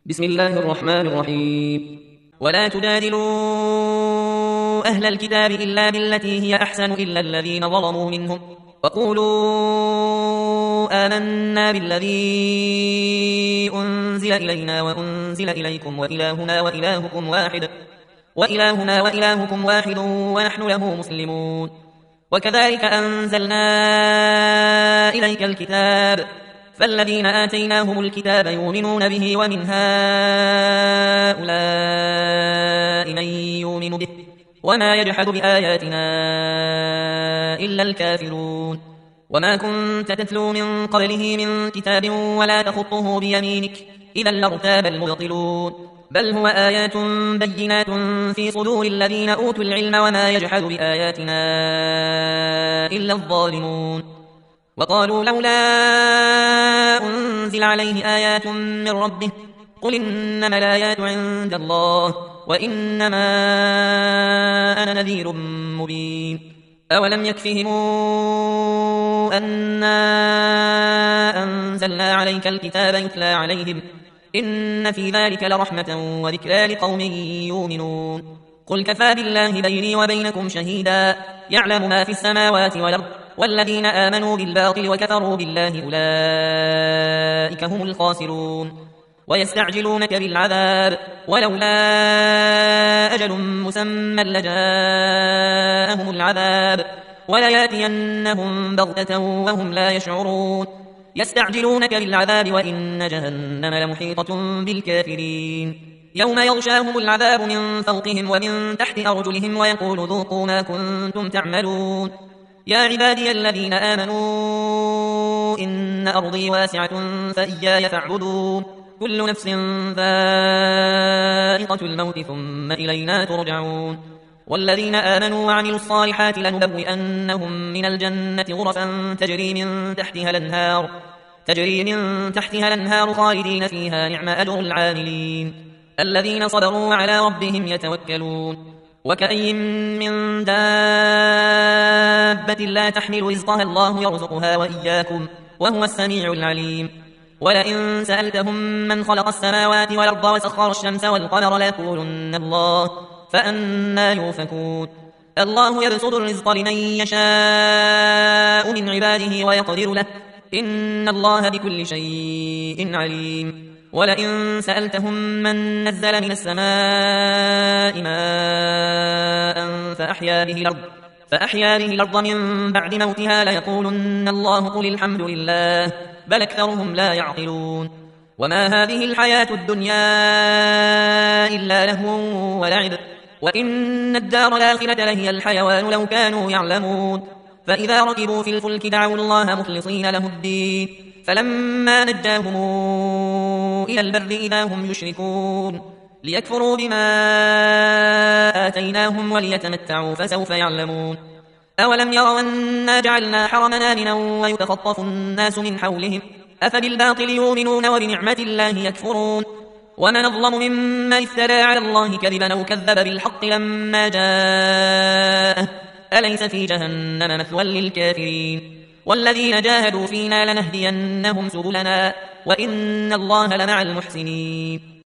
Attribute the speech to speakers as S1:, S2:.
S1: بسم الله الرحمن الرحيم. ولا تجادلوا أهل الكتاب إلا بالتي هي أحسن إلا الذين ظلموا منهم وقولوا آمنا بالذي أنزل إلينا وأنزل إليكم وإلهنا وإلهكم واحد ونحن له مسلمون. وكذلك أنزلنا إليك الكتاب فالذين آتيناهم الكتاب يؤمنون به ومن هؤلاء من يؤمن به وما يجحد بآياتنا إلا الكافرون. وما كنت تتلو من قبله من كتاب ولا تخطه بيمينك إذا لارتاب المبطلون، بل هو آيات بينات في صدور الذين أوتوا العلم وما يجحد بآياتنا إلا الظالمون. وقالوا لولا أنزل عليه آيات من ربه قل إنما الآيات عند الله وإنما أنا نذير مبين. أولم يكفهم أنا أنزلنا عليك الكتاب يتلى عليهم إن في ذلك لرحمة وذكرى لقوم يؤمنون. قل كفى بالله بيني وبينكم شهيدا يعلم ما في السماوات والأرض والذين آمنوا بالباطل وكفروا بالله أولئك هم الخاسرون. ويستعجلونك بالعذاب ولولا أجل مسمى لجاءهم العذاب ولياتينهم بغتة وهم لا يشعرون. يستعجلونك بالعذاب وإن جهنم لمحيطة بالكافرين. يوم يغشاهم العذاب من فوقهم ومن تحت أرجلهم ويقول ذوقوا ما كنتم تعملون. يا عبادي الذين آمنوا إن أرضي واسعة فإياي فاعبدون. كل نفس ذائقة الموت ثم إلينا ترجعون. والذين آمنوا وعملوا الصالحات لنبوئنهم من الجنة غرفا تجري من تحتها الأنهار خالدين فيها نعم أجر العاملين الذين صبروا وعلى ربهم يتوكلون. وكأي من دابة لا تحمل رزقها الله يرزقها وإياكم وهو السميع العليم. ولئن سألتهم من خلق السماوات والأرض وسخر الشمس والقمر ليقولن الله فأنى يؤفكون. الله يبسط الرزق لمن يشاء من عباده ويقدر له إن الله بكل شيء عليم. ولئن سألتهم من نزل من السماء ماء فأحيا به الأرض من بعد موتها ليقولن الله قل الحمد لله بل أكثرهم لا يعقلون. وما هذه الحياة الدنيا إلا لهو ولعب وإن الدار الآخرة لهي الحيوان لو كانوا يعلمون. فإذا ركبوا في الفلك دعوا الله مخلصين له الدين فلما نجاهم إلى البر إذا هم يشركون ليكفروا بما آتيناهم وليتمتعوا فسوف يعلمون. أولم يروا أنا جعلنا حرمنا آمنا ويتخطف الناس من حولهم أفبالباطل يؤمنون وبنعمة الله يكفرون. ومن أظلم ممن افترى على الله كذبا أو كذب بالحق لما جاءه أليس في جهنم مثوى للكافرين. والذين جاهدوا فينا لنهدينهم سبلنا وإن الله لمع المحسنين.